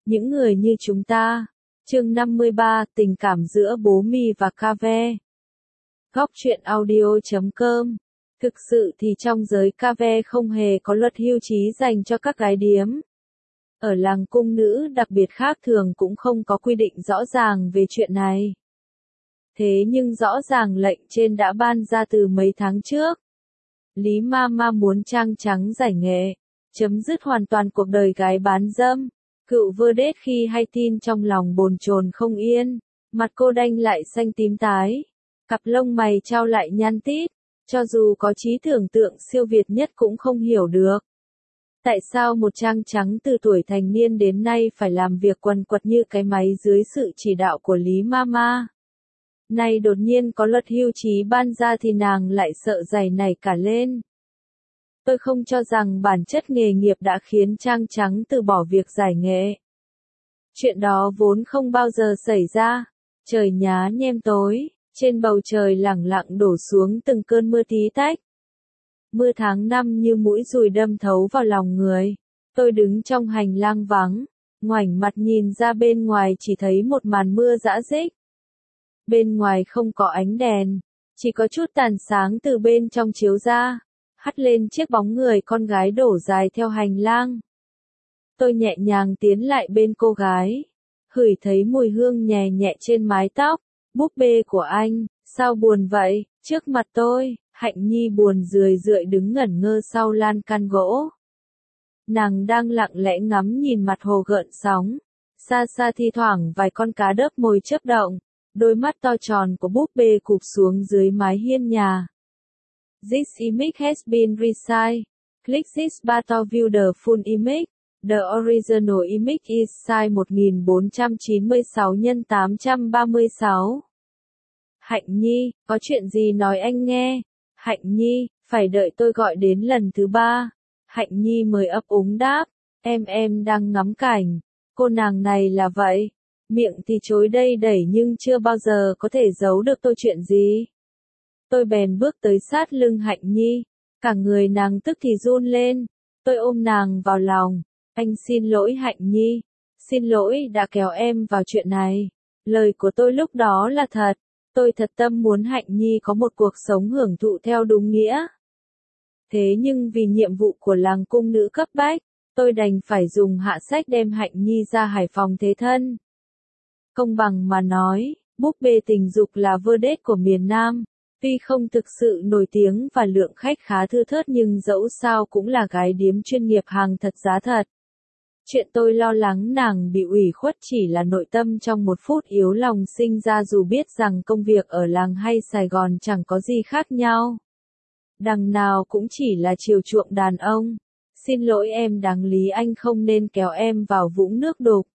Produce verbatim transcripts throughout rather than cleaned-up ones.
Những người như chúng ta. Chương năm mươi ba, tình cảm giữa bố mì và cà phê. Góc truyện audio chấm com. Thực sự thì trong giới cà phê không hề có luật hưu trí dành cho các gái điếm. Ở làng cung nữ đặc biệt khác thường cũng không có quy định rõ ràng về chuyện này. Thế nhưng rõ ràng lệnh trên đã ban ra từ mấy tháng trước. Lý Mama muốn trang trắng giải nghệ, chấm dứt hoàn toàn cuộc đời gái bán dâm. Cựu Verdet khi hay tin trong lòng bồn chồn không yên, mặt cô đanh lại xanh tím tái, cặp lông mày trao lại nhăn tít, cho dù có trí tưởng tượng siêu việt nhất cũng không hiểu được. Tại sao một trang trắng từ tuổi thành niên đến nay phải làm việc quần quật như cái máy dưới sự chỉ đạo của Lý Mama? Nay đột nhiên có luật hưu trí ban ra thì nàng lại sợ giày nảy cả lên. Tôi không cho rằng bản chất nghề nghiệp đã khiến trang trắng từ bỏ việc giải nghệ. Chuyện đó vốn không bao giờ xảy ra. Trời nhá nhem tối, trên bầu trời lẳng lặng đổ xuống từng cơn mưa tí tách. Mưa tháng năm như mũi dùi đâm thấu vào lòng người. Tôi đứng trong hành lang vắng, ngoảnh mặt nhìn ra bên ngoài chỉ thấy một màn mưa rã rích. Bên ngoài không có ánh đèn, chỉ có chút tàn sáng từ bên trong chiếu ra, hắt lên chiếc bóng người con gái đổ dài theo hành lang. Tôi nhẹ nhàng tiến lại bên cô gái, ngửi thấy mùi hương nhẹ nhẹ trên mái tóc. Búp bê của anh, sao buồn vậy? Trước mặt tôi, Hạnh Nhi buồn rười rượi đứng ngẩn ngơ sau lan can gỗ. Nàng đang lặng lẽ ngắm nhìn mặt hồ gợn sóng, xa xa thi thoảng vài con cá đớp mồi chớp động, đôi mắt to tròn của búp bê cụp xuống dưới mái hiên nhà. This image has been resized. Click this button to view the full image. The original image is size một nghìn bốn trăm chín mươi sáu nhân tám trăm ba mươi sáu. Hạnh Nhi, có chuyện gì nói anh nghe? Hạnh Nhi, phải đợi tôi gọi đến lần thứ ba. Hạnh Nhi mới ấp úng đáp, em em đang ngắm cảnh. Cô nàng này là vậy. Miệng thì chối đây đẩy nhưng chưa bao giờ có thể giấu được tôi chuyện gì. Tôi bèn bước tới sát lưng Hạnh Nhi, cả người nàng tức thì run lên. Tôi ôm nàng vào lòng, anh xin lỗi Hạnh Nhi, xin lỗi đã kéo em vào chuyện này. Lời của tôi lúc đó là thật, tôi thật tâm muốn Hạnh Nhi có một cuộc sống hưởng thụ theo đúng nghĩa. Thế nhưng vì nhiệm vụ của làng cung nữ cấp bách, tôi đành phải dùng hạ sách đem Hạnh Nhi ra Hải Phòng thế thân. Công bằng mà nói, búp bê tình dục là Verdet của miền Nam. Tuy không thực sự nổi tiếng và lượng khách khá thưa thớt nhưng dẫu sao cũng là gái điếm chuyên nghiệp hàng thật giá thật. Chuyện tôi lo lắng nàng bị ủy khuất chỉ là nội tâm trong một phút yếu lòng sinh ra dù biết rằng công việc ở làng hay Sài Gòn chẳng có gì khác nhau. Đằng nào cũng chỉ là chiều chuộng đàn ông. Xin lỗi em đáng lý anh không nên kéo em vào vũng nước đục.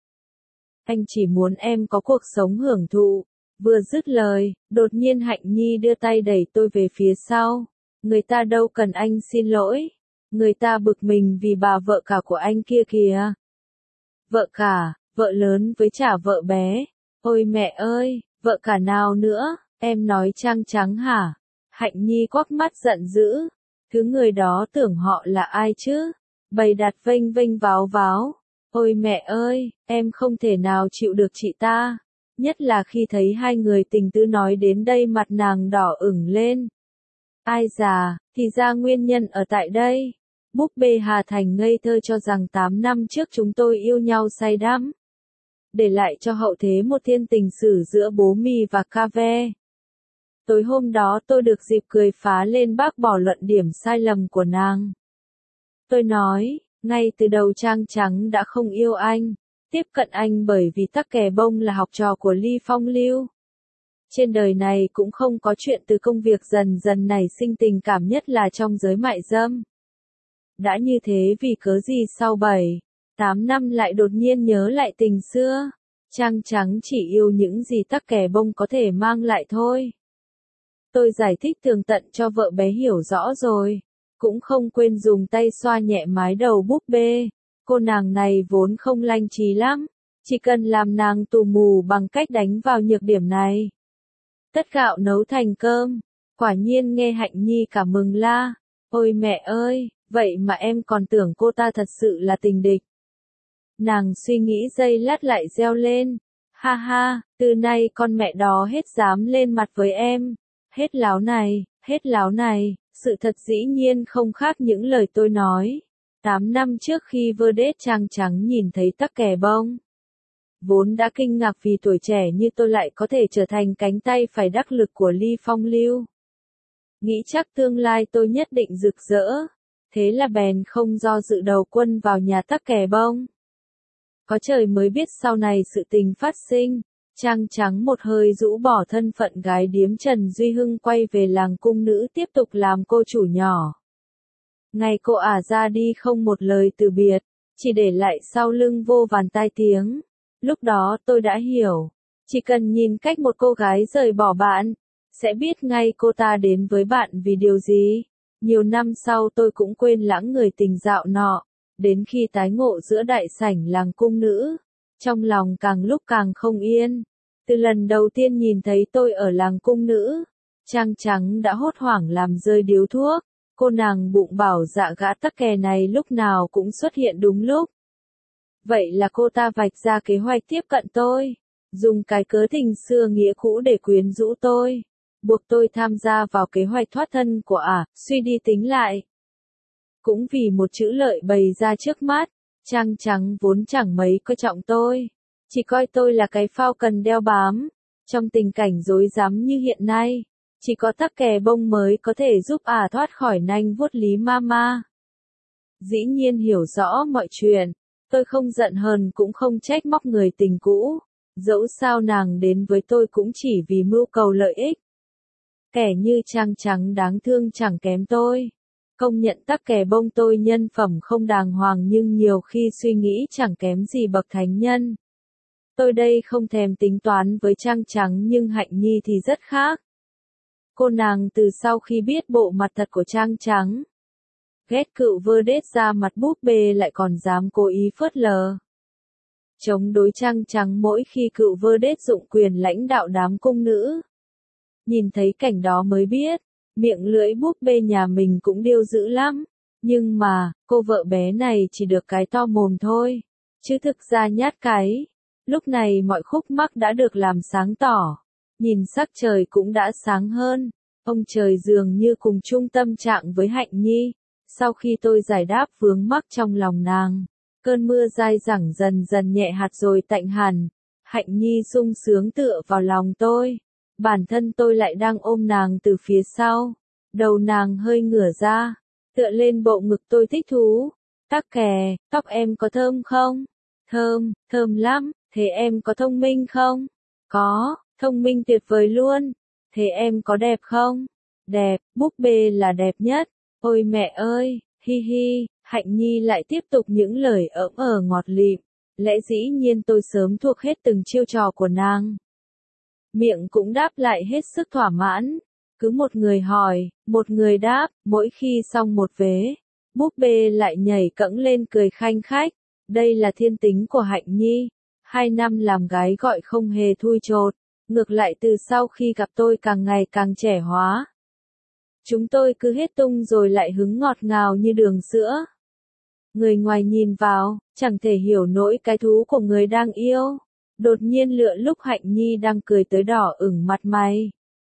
Anh chỉ muốn em có cuộc sống hưởng thụ. Vừa dứt lời, đột nhiên Hạnh Nhi đưa tay đẩy tôi về phía sau. Người ta đâu cần anh xin lỗi. Người ta bực mình vì bà vợ cả của anh kia kìa. Vợ cả, vợ lớn với chả vợ bé. Ôi mẹ ơi, vợ cả nào nữa, em nói trang trắng hả? Hạnh Nhi quắc mắt giận dữ. Thứ người đó tưởng họ là ai chứ? Bày đặt vênh vênh váo váo. Ôi mẹ ơi, em không thể nào chịu được chị ta. Nhất là khi thấy hai người tình tứ nói đến đây mặt nàng đỏ ửng lên. Ai già, thì ra nguyên nhân ở tại đây. Búp bê Hà Thành ngây thơ cho rằng tám năm trước chúng tôi yêu nhau say đắm. Để lại cho hậu thế một thiên tình sử giữa bố mì và cà phê. Tối hôm đó tôi được dịp cười phá lên bác bỏ luận điểm sai lầm của nàng. Tôi nói, ngay từ đầu trang trắng đã không yêu anh. Tiếp cận anh bởi vì tắc kè bông là học trò của Ly Phong Lưu. Trên đời này cũng không có chuyện từ công việc dần dần nảy sinh tình cảm nhất là trong giới mại dâm. Đã như thế vì cớ gì sau bảy, tám năm lại đột nhiên nhớ lại tình xưa. Trang trắng chỉ yêu những gì tắc kè bông có thể mang lại thôi. Tôi giải thích tường tận cho vợ bé hiểu rõ rồi. Cũng không quên dùng tay xoa nhẹ mái đầu búp bê. Cô nàng này vốn không lanh trí lắm, chỉ cần làm nàng tù mù bằng cách đánh vào nhược điểm này. Tất gạo nấu thành cơm, quả nhiên nghe Hạnh Nhi cả mừng la. Ôi mẹ ơi, vậy mà em còn tưởng cô ta thật sự là tình địch. Nàng suy nghĩ giây lát lại reo lên. Ha ha, từ nay con mẹ đó hết dám lên mặt với em. Hết láo này, hết láo này, sự thật dĩ nhiên không khác những lời tôi nói. Tám năm trước khi Verdes Trang Trắng nhìn thấy tắc kè bông, vốn đã kinh ngạc vì tuổi trẻ như tôi lại có thể trở thành cánh tay phải đắc lực của Ly Phong Lưu. Nghĩ chắc tương lai tôi nhất định rực rỡ, thế là bèn không do dự đầu quân vào nhà tắc kè bông. Có trời mới biết sau này sự tình phát sinh, Trang Trắng một hơi rũ bỏ thân phận gái điếm Trần Duy Hưng quay về làng cung nữ tiếp tục làm cô chủ nhỏ. Ngày cô ả ra đi không một lời từ biệt, chỉ để lại sau lưng vô vàn tai tiếng. Lúc đó tôi đã hiểu, chỉ cần nhìn cách một cô gái rời bỏ bạn, sẽ biết ngay cô ta đến với bạn vì điều gì. Nhiều năm sau tôi cũng quên lãng người tình dạo nọ, đến khi tái ngộ giữa đại sảnh làng cung nữ, trong lòng càng lúc càng không yên. Từ lần đầu tiên nhìn thấy tôi ở làng cung nữ, Trang Trắng đã hốt hoảng làm rơi điếu thuốc, cô nàng bụng bảo dạ gã tắc kè này lúc nào cũng xuất hiện đúng lúc. Vậy là cô ta vạch ra kế hoạch tiếp cận tôi, dùng cái cớ tình xưa nghĩa cũ để quyến rũ tôi, buộc tôi tham gia vào kế hoạch thoát thân của ả. Suy đi tính lại, cũng vì một chữ lợi bày ra trước mắt, Trang Trắng vốn chẳng mấy coi trọng tôi, chỉ coi tôi là cái phao cần đeo bám. Trong tình cảnh rối rắm như hiện nay, chỉ có tắc kè bông mới có thể giúp ả thoát khỏi nanh vuốt Lý Mama. Dĩ nhiên hiểu rõ mọi chuyện, tôi không giận hờn cũng không trách móc người tình cũ, dẫu sao nàng đến với tôi cũng chỉ vì mưu cầu lợi ích. Kẻ như Trang Trắng đáng thương chẳng kém tôi. Công nhận tắc kè bông tôi nhân phẩm không đàng hoàng nhưng nhiều khi suy nghĩ chẳng kém gì bậc thánh nhân. Tôi đây không thèm tính toán với Trang Trắng nhưng Hạnh Nhi thì rất khác. Cô nàng từ sau khi biết bộ mặt thật của Trang Trắng, ghét cựu Verdes ra mặt búp bê lại còn dám cố ý phớt lờ. Chống đối Trang Trắng mỗi khi cựu Verdes dụng quyền lãnh đạo đám cung nữ. Nhìn thấy cảnh đó mới biết, miệng lưỡi búp bê nhà mình cũng điêu dữ lắm. Nhưng mà, cô vợ bé này chỉ được cái to mồm thôi, chứ thực ra nhát cái. Lúc này mọi khúc mắc đã được làm sáng tỏ. Nhìn sắc trời cũng đã sáng hơn. Ông trời dường như cùng chung tâm trạng với Hạnh Nhi. Sau khi tôi giải đáp vướng mắc trong lòng nàng, cơn mưa dai dẳng dần dần nhẹ hạt rồi tạnh hẳn. Hạnh Nhi sung sướng tựa vào lòng tôi. Bản thân tôi lại đang ôm nàng từ phía sau. Đầu nàng hơi ngửa ra, tựa lên bộ ngực tôi thích thú. Tắc kè, tóc em có thơm không? Thơm, thơm lắm. Thế em có thông minh không? Có, thông minh tuyệt vời luôn. Thế em có đẹp không? Đẹp, búp bê là đẹp nhất. Ôi mẹ ơi, hi hi, Hạnh Nhi lại tiếp tục những lời ỡm ờ ngọt lịm. Lẽ dĩ nhiên tôi sớm thuộc hết từng chiêu trò của nàng. Miệng cũng đáp lại hết sức thỏa mãn. Cứ một người hỏi, một người đáp, mỗi khi xong một vế, búp bê lại nhảy cẫng lên cười khanh khách. Đây là thiên tính của Hạnh Nhi. Hai năm làm gái gọi không hề thui chột. Ngược lại từ sau khi gặp tôi càng ngày càng trẻ hóa. Chúng tôi cứ hết tung rồi lại hứng ngọt ngào như đường sữa. Người ngoài nhìn vào, chẳng thể hiểu nổi cái thú của người đang yêu. Đột nhiên lựa lúc Hạnh Nhi đang cười tới đỏ ửng mặt mày.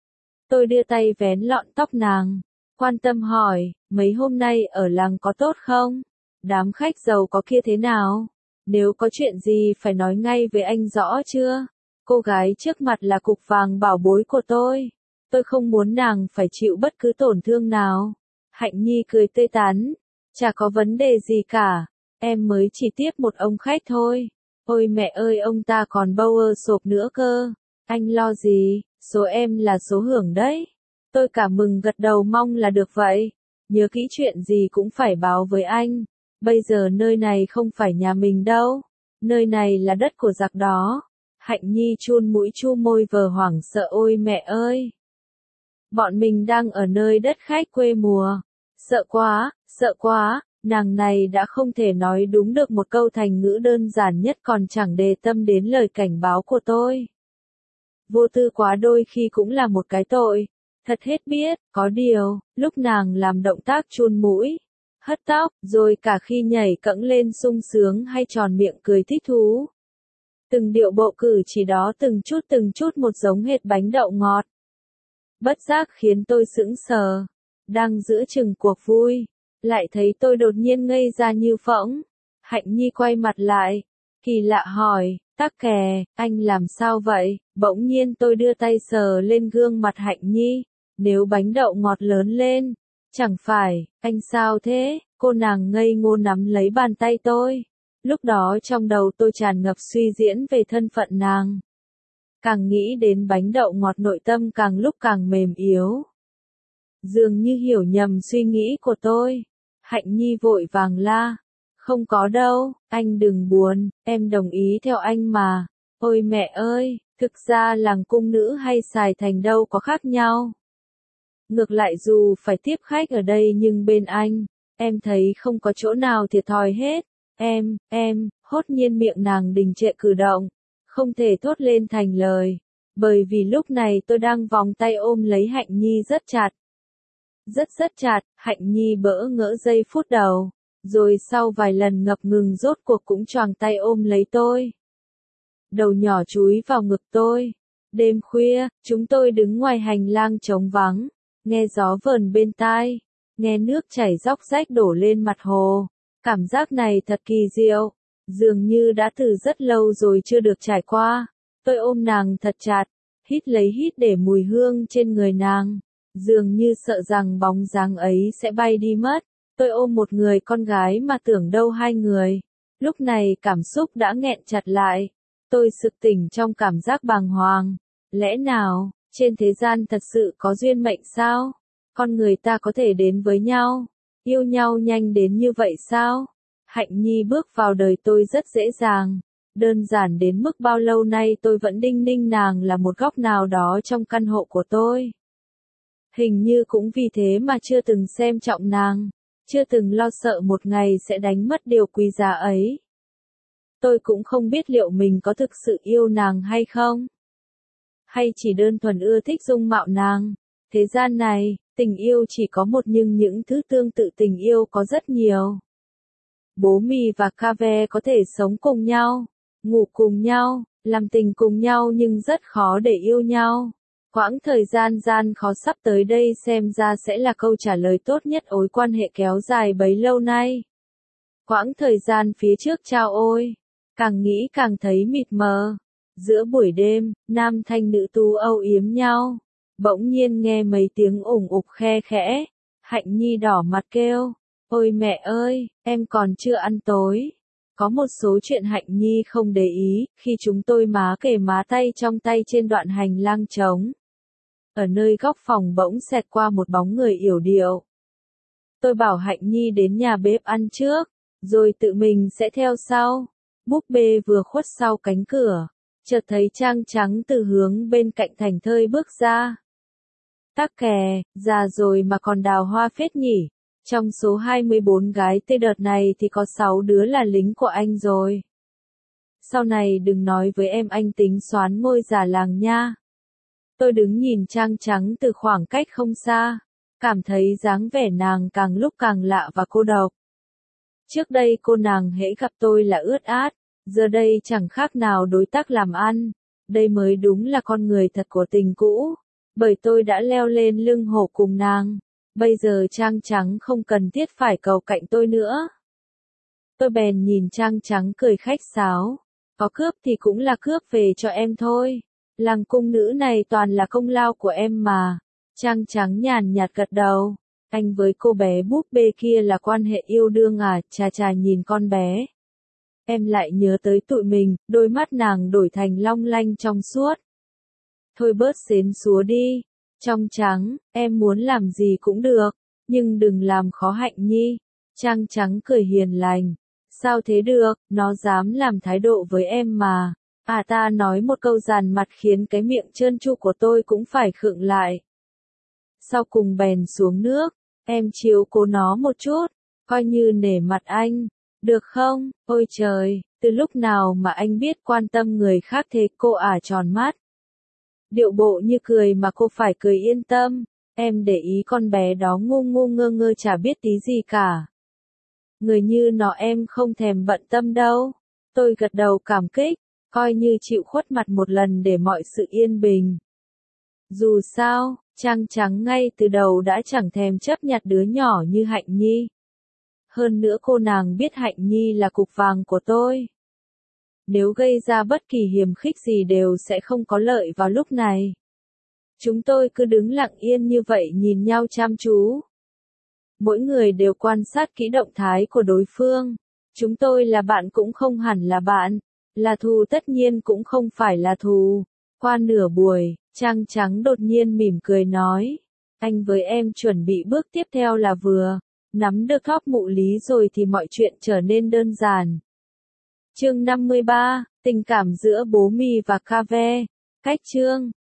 Tôi đưa tay vén lọn tóc nàng, quan tâm hỏi, mấy hôm nay ở làng có tốt không? Đám khách giàu có kia thế nào? Nếu có chuyện gì phải nói ngay với anh rõ chưa? Cô gái trước mặt là cục vàng bảo bối của tôi. Tôi không muốn nàng phải chịu bất cứ tổn thương nào. Hạnh Nhi cười tươi tắn. Chả có vấn đề gì cả. Em mới chỉ tiếp một ông khách thôi. Ôi mẹ ơi ông ta còn bâu ơ sộp nữa cơ. Anh lo gì, số em là số hưởng đấy. Tôi cả mừng gật đầu mong là được vậy. Nhớ kỹ chuyện gì cũng phải báo với anh. Bây giờ nơi này không phải nhà mình đâu. Nơi này là đất của giặc đó. Hạnh Nhi chun mũi chu môi vờ hoảng sợ ôi mẹ ơi. Bọn mình đang ở nơi đất khách quê mùa. Sợ quá, sợ quá, nàng này đã không thể nói đúng được một câu thành ngữ đơn giản nhất còn chẳng đề tâm đến lời cảnh báo của tôi. Vô tư quá đôi khi cũng là một cái tội. Thật hết biết, có điều, lúc nàng làm động tác chun mũi, hất tóc, rồi cả khi nhảy cẫng lên sung sướng hay tròn miệng cười thích thú. Từng điệu bộ cử chỉ đó từng chút từng chút một giống hệt bánh đậu ngọt. Bất giác khiến tôi sững sờ, đang giữa chừng cuộc vui, lại thấy tôi đột nhiên ngây ra như phỗng. Hạnh Nhi quay mặt lại, kỳ lạ hỏi, Tắc Kè, anh làm sao vậy? Bỗng nhiên tôi đưa tay sờ lên gương mặt Hạnh Nhi, nếu bánh đậu ngọt lớn lên, chẳng phải, anh sao thế? Cô nàng ngây ngô nắm lấy bàn tay tôi. Lúc đó trong đầu tôi tràn ngập suy diễn về thân phận nàng. Càng nghĩ đến bánh đậu ngọt nội tâm càng lúc càng mềm yếu. Dường như hiểu nhầm suy nghĩ của tôi. Hạnh Nhi vội vàng la. Không có đâu, anh đừng buồn, em đồng ý theo anh mà. Ôi mẹ ơi, thực ra làng cung nữ hay Sài Thành đâu có khác nhau. Ngược lại dù phải tiếp khách ở đây nhưng bên anh, em thấy không có chỗ nào thiệt thòi hết. Em, em, hốt nhiên miệng nàng đình trệ cử động, không thể thốt lên thành lời, bởi vì lúc này tôi đang vòng tay ôm lấy Hạnh Nhi rất chặt. Rất rất chặt, Hạnh Nhi bỡ ngỡ giây phút đầu, rồi sau vài lần ngập ngừng rốt cuộc cũng choàng tay ôm lấy tôi. Đầu nhỏ chúi vào ngực tôi. Đêm khuya, chúng tôi đứng ngoài hành lang trống vắng, nghe gió vờn bên tai, nghe nước chảy róc rách đổ lên mặt hồ. Cảm giác này thật kỳ diệu, dường như đã từ rất lâu rồi chưa được trải qua. Tôi ôm nàng thật chặt, hít lấy hít để mùi hương trên người nàng, dường như sợ rằng bóng dáng ấy sẽ bay đi mất. Tôi ôm một người con gái mà tưởng đâu hai người. Lúc này cảm xúc đã nghẹn chặt lại. Tôi sực tỉnh trong cảm giác bàng hoàng. Lẽ nào, trên thế gian thật sự có duyên mệnh sao? Con người ta có thể đến với nhau, yêu nhau nhanh đến như vậy sao? Hạnh Nhi bước vào đời tôi rất dễ dàng. Đơn giản đến mức bao lâu nay tôi vẫn đinh ninh nàng là một góc nào đó trong căn hộ của tôi. Hình như cũng vì thế mà chưa từng xem trọng nàng. Chưa từng lo sợ một ngày sẽ đánh mất điều quý giá ấy. Tôi cũng không biết liệu mình có thực sự yêu nàng hay không. Hay chỉ đơn thuần ưa thích dung mạo nàng. Thế gian này, tình yêu chỉ có một nhưng những thứ tương tự tình yêu có rất nhiều. Bố mì và Cave có thể sống cùng nhau, ngủ cùng nhau, làm tình cùng nhau nhưng rất khó để yêu nhau. Quãng thời gian gian khó sắp tới đây xem ra sẽ là câu trả lời tốt nhất ối quan hệ kéo dài bấy lâu nay. Quãng thời gian phía trước chao ôi, càng nghĩ càng thấy mịt mờ. Giữa buổi đêm, nam thanh nữ tú âu yếm nhau, bỗng nhiên nghe mấy tiếng ủng ục khe khẽ. Hạnh Nhi đỏ mặt kêu, ôi mẹ ơi, em còn chưa ăn tối. Có một số chuyện Hạnh Nhi không để ý, khi chúng tôi má kề má tay trong tay trên đoạn hành lang trống. Ở nơi góc phòng bỗng xẹt qua một bóng người yểu điệu. Tôi bảo Hạnh Nhi đến nhà bếp ăn trước, rồi tự mình sẽ theo sau. Búp bê vừa khuất sau cánh cửa, chợt thấy Trang Trắng từ hướng bên cạnh thành thơi bước ra. Tắc Kè, già rồi mà còn đào hoa phết nhỉ. Trong số hai mươi bốn gái tê đợt này thì có sáu đứa là lính của anh rồi. Sau này đừng nói với em anh tính soán ngôi già làng nha. Tôi đứng nhìn Trang Trắng từ khoảng cách không xa, cảm thấy dáng vẻ nàng càng lúc càng lạ và cô độc. Trước đây cô nàng hễ gặp tôi là ướt át, giờ đây chẳng khác nào đối tác làm ăn. Đây mới đúng là con người thật của tình cũ, bởi tôi đã leo lên lưng hổ cùng nàng. Bây giờ Trang Trắng không cần thiết phải cầu cạnh tôi nữa. Tôi bèn nhìn Trang Trắng cười khách sáo. Có cướp thì cũng là cướp về cho em thôi. Làng cung nữ này toàn là công lao của em mà. Trang Trắng nhàn nhạt gật đầu. Anh với cô bé búp bê kia là quan hệ yêu đương à? Chà chà nhìn con bé. Em lại nhớ tới tụi mình, đôi mắt nàng đổi thành long lanh trong suốt. Thôi bớt xến xúa đi. Trong Trắng, em muốn làm gì cũng được, nhưng đừng làm khó Hạnh Nhi. Trang Trắng cười hiền lành. Sao thế được, nó dám làm thái độ với em mà. À ta nói một câu dàn mặt khiến cái miệng trơn tru của tôi cũng phải khựng lại. Sau cùng bèn xuống nước, em chiếu cố nó một chút, coi như nể mặt anh, được không? Ôi trời, từ lúc nào mà anh biết quan tâm người khác thế? Cô ả tròn mắt. Điệu bộ như cười mà cô phải cười yên tâm, em để ý con bé đó ngu ngu ngơ ngơ chả biết tí gì cả. Người như nó em không thèm bận tâm đâu. Tôi gật đầu cảm kích, coi như chịu khuất mặt một lần để mọi sự yên bình. Dù sao, Trăng Trắng ngay từ đầu đã chẳng thèm chấp nhặt đứa nhỏ như Hạnh Nhi. Hơn nữa cô nàng biết Hạnh Nhi là cục vàng của tôi. Nếu gây ra bất kỳ hiềm khích gì đều sẽ không có lợi vào lúc này. Chúng tôi cứ đứng lặng yên như vậy nhìn nhau chăm chú. Mỗi người đều quan sát kỹ động thái của đối phương. Chúng tôi là bạn cũng không hẳn là bạn, là thù tất nhiên cũng không phải là thù. Qua nửa buổi, Trăng Trắng đột nhiên mỉm cười nói, anh với em chuẩn bị bước tiếp theo là vừa, nắm được thóp mụ lý rồi thì mọi chuyện trở nên đơn giản. Chương năm mươi ba, tình cảm giữa bố mì và Cave. Cách chương